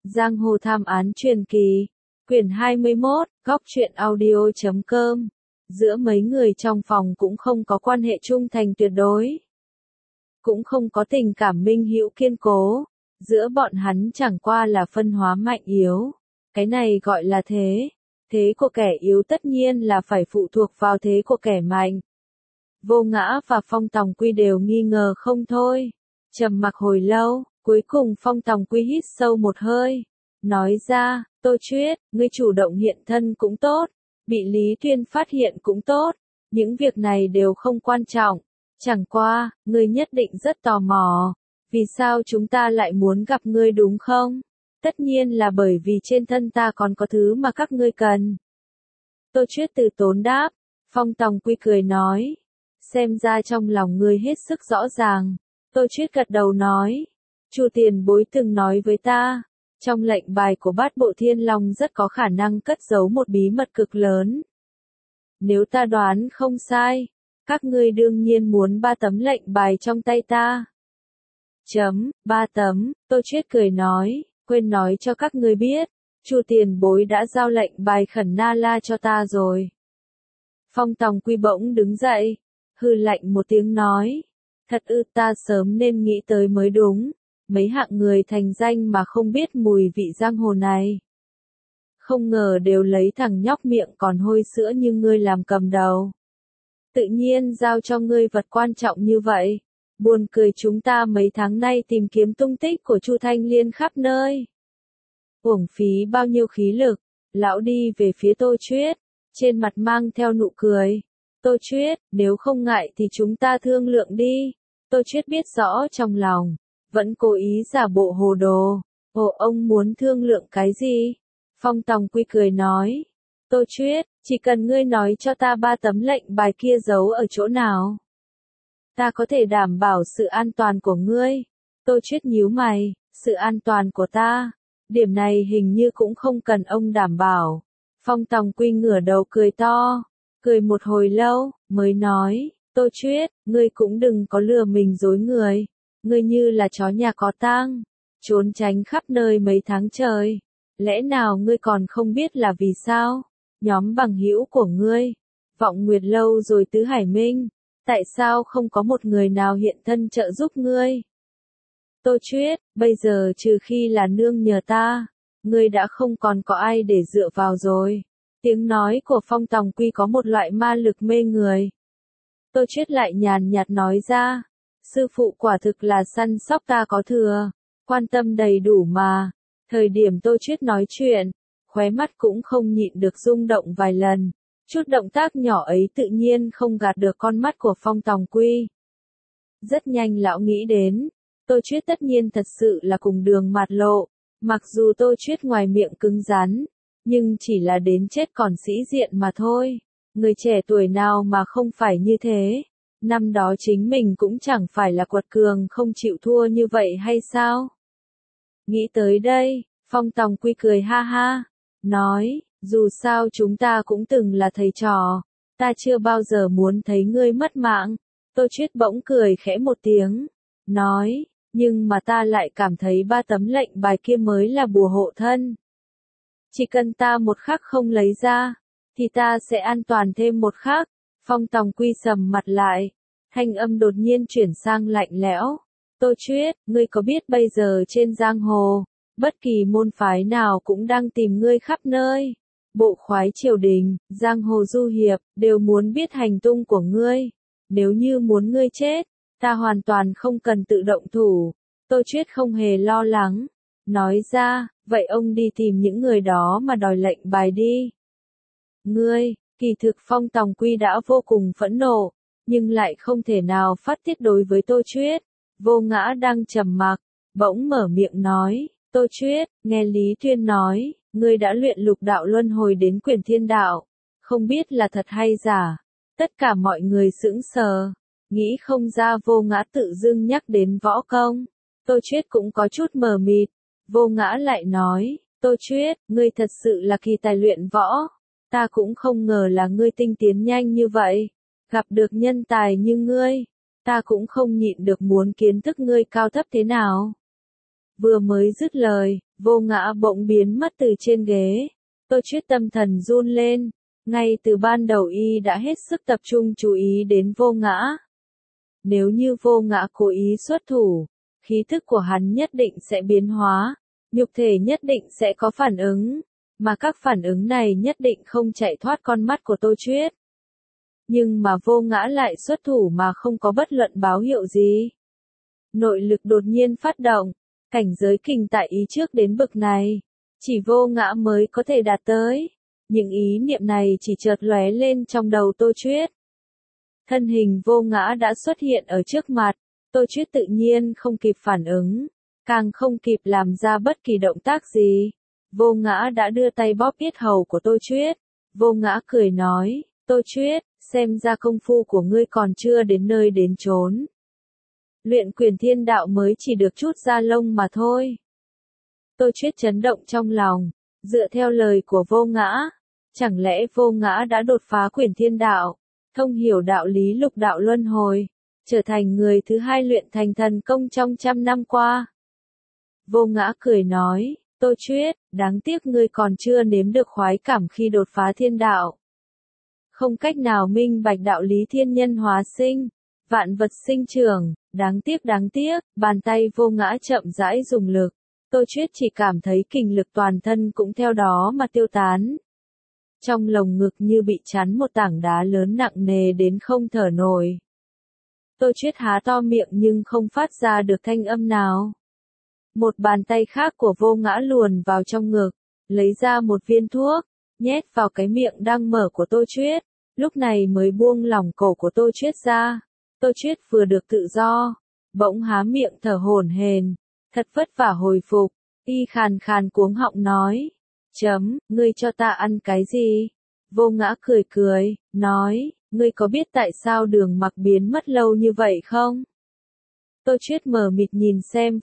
Giang hồ thám án truyền kỳ, quyển 21, góc truyện audio.com. Giữa mấy người trong phòng cũng không có quan hệ trung thành tuyệt đối. Cũng không có tình cảm minh hữu kiên cố. Giữa bọn hắn chẳng qua là phân hóa mạnh yếu. Cái này gọi là thế. Thế của kẻ yếu tất nhiên là phải phụ thuộc vào thế của kẻ mạnh. Vô Ngã và Phong Tòng Quy đều nghi ngờ không thôi. Trầm mặc hồi lâu, cuối cùng Phong Tòng Quy hít sâu một hơi. Nói ra, Tô Chuyết, ngươi chủ động hiện thân cũng tốt. Bị Lý Tuyên phát hiện cũng tốt. Những việc này đều không quan trọng. Chẳng qua, ngươi nhất định rất tò mò. Vì sao chúng ta lại muốn gặp ngươi đúng không? Tất nhiên là bởi vì trên thân ta còn có thứ mà các ngươi cần. Tô Chuyết từ tốn đáp. Phong Tòng Quy cười nói. Xem ra trong lòng ngươi hết sức rõ ràng. Tô Chuyết gật đầu nói. Chu tiền bối từng nói với ta. Trong lệnh bài của Bát Bộ Thiên Long rất có khả năng cất giấu một bí mật cực lớn. Nếu ta đoán không sai, các ngươi đương nhiên muốn 3 tấm lệnh bài trong tay ta. 3 tấm, Tô Chuyết cười nói, quên nói cho các ngươi biết, Chu tiền bối đã giao lệnh bài Khẩn Na La cho ta rồi. Phong Tòng Quy bỗng đứng dậy, hừ lạnh một tiếng nói, thật ư, ta sớm nên nghĩ tới mới đúng. Mấy hạng người thành danh mà không biết mùi vị giang hồ này. Không ngờ đều lấy thằng nhóc miệng còn hôi sữa như ngươi làm cầm đầu. Tự nhiên giao cho ngươi vật quan trọng như vậy. Buồn cười, chúng ta mấy tháng nay tìm kiếm tung tích của Chu Thanh Liên khắp nơi. Uổng phí bao nhiêu khí lực. Lão đi về phía Tô Chuyết, trên mặt mang theo nụ cười. Tô Chuyết, nếu không ngại thì chúng ta thương lượng đi. Tô Chuyết biết rõ trong lòng. Vẫn cố ý giả bộ hồ đồ. Ồ, ông muốn thương lượng cái gì? Phong Tòng Quy cười nói. Tô Chuyết, chỉ cần ngươi nói cho ta 3 tấm lệnh bài kia giấu ở chỗ nào. Ta có thể đảm bảo sự an toàn của ngươi. Tô Chuyết nhíu mày, sự an toàn của ta. Điểm này hình như cũng không cần ông đảm bảo. Phong Tòng Quy ngửa đầu cười to. Cười một hồi lâu, mới nói. Tô Chuyết, ngươi cũng đừng có lừa mình dối người. Ngươi như là chó nhà có tang, trốn tránh khắp nơi mấy tháng trời. Lẽ nào ngươi còn không biết là vì sao? Nhóm bằng hữu của ngươi, Vọng Nguyệt Lâu rồi Tứ Hải Minh, tại sao không có một người nào hiện thân trợ giúp ngươi? Tô Chuyết, bây giờ trừ khi là nương nhờ ta, ngươi đã không còn có ai để dựa vào rồi. Tiếng nói của Phong Tòng Quy có một loại ma lực mê người. Tô Chuyết lại nhàn nhạt nói ra. Sư phụ quả thực là săn sóc ta có thừa, quan tâm đầy đủ mà. Thời điểm Tô Chuyết nói chuyện, khóe mắt cũng không nhịn được rung động vài lần. Chút động tác nhỏ ấy tự nhiên không gạt được con mắt của Phong Tòng Quy. Rất nhanh lão nghĩ đến, Tô Chuyết tất nhiên thật sự là cùng đường mạt lộ. Mặc dù Tô Chuyết ngoài miệng cứng rắn, nhưng chỉ là đến chết còn sĩ diện mà thôi. Người trẻ tuổi nào mà không phải như thế. Năm đó chính mình cũng chẳng phải là quật cường không chịu thua như vậy hay sao? Nghĩ tới đây, Phong Tòng Quy cười ha ha, nói, dù sao chúng ta cũng từng là thầy trò, ta chưa bao giờ muốn thấy ngươi mất mạng. Tô Chuyết bỗng cười khẽ một tiếng, nói, nhưng mà ta lại cảm thấy 3 tấm lệnh bài kia mới là bùa hộ thân. Chỉ cần ta một khắc không lấy ra, thì ta sẽ an toàn thêm một khắc. Phong Tòng Quy sầm mặt lại, thanh âm đột nhiên chuyển sang lạnh lẽo. Tô Chuyết, ngươi có biết bây giờ trên giang hồ, bất kỳ môn phái nào cũng đang tìm ngươi khắp nơi. Bộ khoái triều đình, giang hồ du hiệp, đều muốn biết hành tung của ngươi. Nếu như muốn ngươi chết, ta hoàn toàn không cần tự động thủ. Tô Chuyết không hề lo lắng. Nói ra, vậy ông đi tìm những người đó mà đòi lệnh bài đi. Ngươi, kỳ thực Phong Tòng Quy đã vô cùng phẫn nộ, nhưng lại không thể nào phát tiết đối với Tô Chuyết. Vô Ngã đang trầm mặc, bỗng mở miệng nói, Tô Chuyết, nghe Lý Tuyên nói, ngươi đã luyện lục đạo luân hồi đến Quyển Thiên Đạo, không biết là thật hay giả. Tất cả mọi người sững sờ, nghĩ không ra Vô Ngã tự dưng nhắc đến võ công. Tô Chuyết cũng có chút mờ mịt. Vô Ngã lại nói, Tô Chuyết, ngươi thật sự là kỳ tài luyện võ. Ta cũng không ngờ là ngươi tinh tiến nhanh như vậy. Gặp được nhân tài như ngươi, ta cũng không nhịn được muốn kiến thức ngươi cao thấp thế nào. Vừa mới dứt lời, Vô Ngã bỗng biến mất từ trên ghế. Tô Chuyết tâm thần run lên, ngay từ ban đầu y đã hết sức tập trung chú ý đến Vô Ngã. Nếu như Vô Ngã cố ý xuất thủ, khí thức của hắn nhất định sẽ biến hóa, nhục thể nhất định sẽ có phản ứng, mà các phản ứng này nhất định không chạy thoát con mắt của Tô Chuyết. Nhưng mà Vô Ngã lại xuất thủ mà không có bất luận báo hiệu gì. Nội lực đột nhiên phát động, cảnh giới kình tại ý trước đến bực này, chỉ Vô Ngã mới có thể đạt tới. Những ý niệm này chỉ chợt lóe lên trong đầu Tô Chuyết. Thân hình Vô Ngã đã xuất hiện ở trước mặt, Tô Chuyết tự nhiên không kịp phản ứng, càng không kịp làm ra bất kỳ động tác gì. Vô Ngã đã đưa tay bóp yết hầu của Tô Chuyết. Vô Ngã cười nói, Tô Chuyết, xem ra công phu của ngươi còn chưa đến nơi đến chốn. Luyện Quyền Thiên Đạo mới chỉ được chút da lông mà thôi. Tô Chuyết chấn động trong lòng, dựa theo lời của Vô Ngã, chẳng lẽ Vô Ngã đã đột phá Quyền Thiên Đạo, thông hiểu đạo lý lục đạo luân hồi, trở thành người thứ hai luyện thành thần công trong 100 năm qua. Vô Ngã cười nói, Tô Chuyết, đáng tiếc ngươi còn chưa nếm được khoái cảm khi đột phá thiên đạo. Không cách nào minh bạch đạo lý thiên nhân hóa sinh, vạn vật sinh trưởng, đáng tiếc, bàn tay Vô Ngã chậm rãi dùng lực. Tô Chuyết chỉ cảm thấy kình lực toàn thân cũng theo đó mà tiêu tán. Trong lồng ngực như bị chắn một tảng đá lớn nặng nề đến không thở nổi. Tô Chuyết há to miệng nhưng không phát ra được thanh âm nào. Một bàn tay khác của Vô Ngã luồn vào trong ngực, lấy ra một viên thuốc, nhét vào cái miệng đang mở của Tô Chuyết, lúc này mới buông lỏng cổ của Tô Chuyết ra. Tô Chuyết vừa được tự do, bỗng há miệng thở hổn hển, thật vất vả hồi phục, y khàn khàn cuống họng nói, ngươi cho ta ăn cái gì? Vô Ngã cười, nói, ngươi có biết tại sao Đường Mặc biến mất lâu như vậy không? Tô Chuyết mờ mịt nhìn xem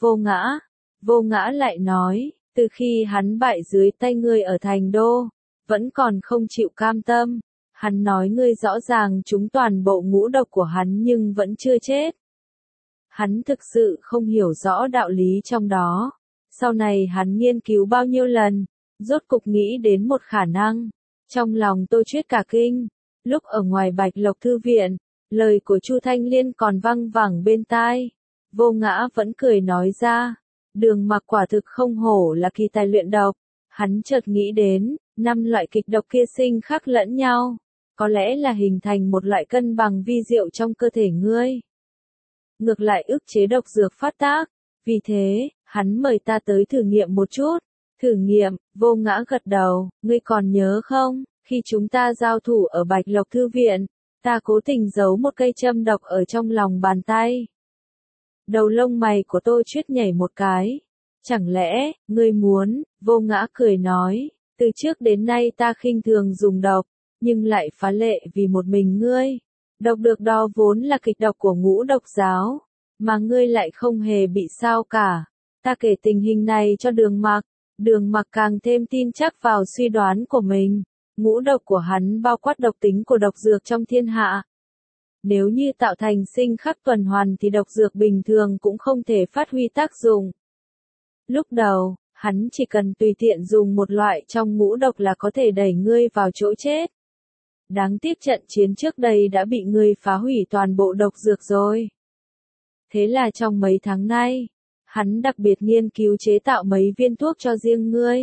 Vô Ngã lại nói, từ khi hắn bại dưới tay ngươi ở thành đô, vẫn còn không chịu cam tâm, hắn nói ngươi rõ ràng trúng toàn bộ ngũ độc của hắn nhưng vẫn chưa chết. Hắn thực sự không hiểu rõ đạo lý trong đó, sau này hắn nghiên cứu bao nhiêu lần, rốt cục nghĩ đến một khả năng. Trong lòng Tô Chuyết cả kinh, lúc ở ngoài Bạch Lộc Thư Viện, lời của Chu Thanh Liên còn văng vẳng bên tai. Vô Ngã vẫn cười nói ra, Đường Mặc quả thực không hổ là kỳ tài luyện độc. Hắn chợt nghĩ đến, 5 loại kịch độc kia sinh khắc lẫn nhau, có lẽ là hình thành một loại cân bằng vi diệu trong cơ thể ngươi. Ngược lại ức chế độc dược phát tác, vì thế, hắn mời ta tới thử nghiệm một chút. Thử nghiệm, Vô Ngã gật đầu, ngươi còn nhớ không, khi chúng ta giao thủ ở Bạch Lộc Thư Viện, ta cố tình giấu một cây châm độc ở trong lòng bàn tay. Đầu lông mày của Tô Chuyết nhảy một cái. Chẳng lẽ, ngươi muốn, Vô Ngã cười nói, từ trước đến nay ta khinh thường dùng độc, nhưng lại phá lệ vì một mình ngươi. Độc được đó vốn là kịch độc của Ngũ Độc giáo, mà ngươi lại không hề bị sao cả. Ta kể tình hình này cho Đường Mặc càng thêm tin chắc vào suy đoán của mình. Ngũ độc của hắn bao quát độc tính của độc dược trong thiên hạ. Nếu như tạo thành sinh khắc tuần hoàn thì độc dược bình thường cũng không thể phát huy tác dụng. Lúc đầu, hắn chỉ cần tùy tiện dùng một loại trong ngũ độc là có thể đẩy ngươi vào chỗ chết. Đáng tiếc trận chiến trước đây đã bị ngươi phá hủy toàn bộ độc dược rồi. Thế là trong mấy tháng nay, hắn đặc biệt nghiên cứu chế tạo mấy viên thuốc cho riêng ngươi.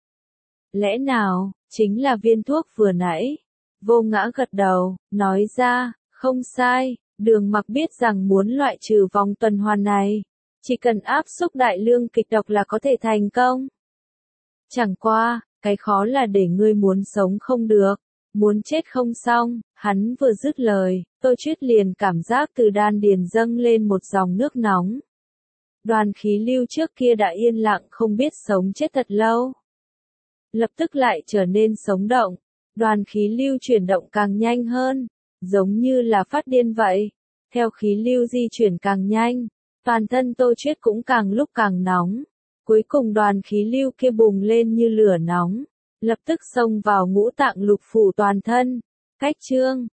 Lẽ nào, chính là viên thuốc vừa nãy? Vô Ngã gật đầu, nói ra, không sai, Đường Mặc biết rằng muốn loại trừ vòng tuần hoàn này, chỉ cần áp xúc đại lượng kịch độc là có thể thành công. Chẳng qua, cái khó là để ngươi muốn sống không được, muốn chết không xong. Hắn vừa dứt lời, Tô Chuyết liền cảm giác từ đan điền dâng lên một dòng nước nóng. Đoàn khí lưu trước kia đã yên lặng không biết sống chết thật lâu, lập tức lại trở nên sống động. Đoàn khí lưu chuyển động càng nhanh hơn, giống như là phát điên vậy. Theo khí lưu di chuyển càng nhanh, toàn thân Tô Chuyết cũng càng lúc càng nóng. Cuối cùng đoàn khí lưu kia bùng lên như lửa nóng, lập tức xông vào ngũ tạng lục phủ toàn thân. Cách chương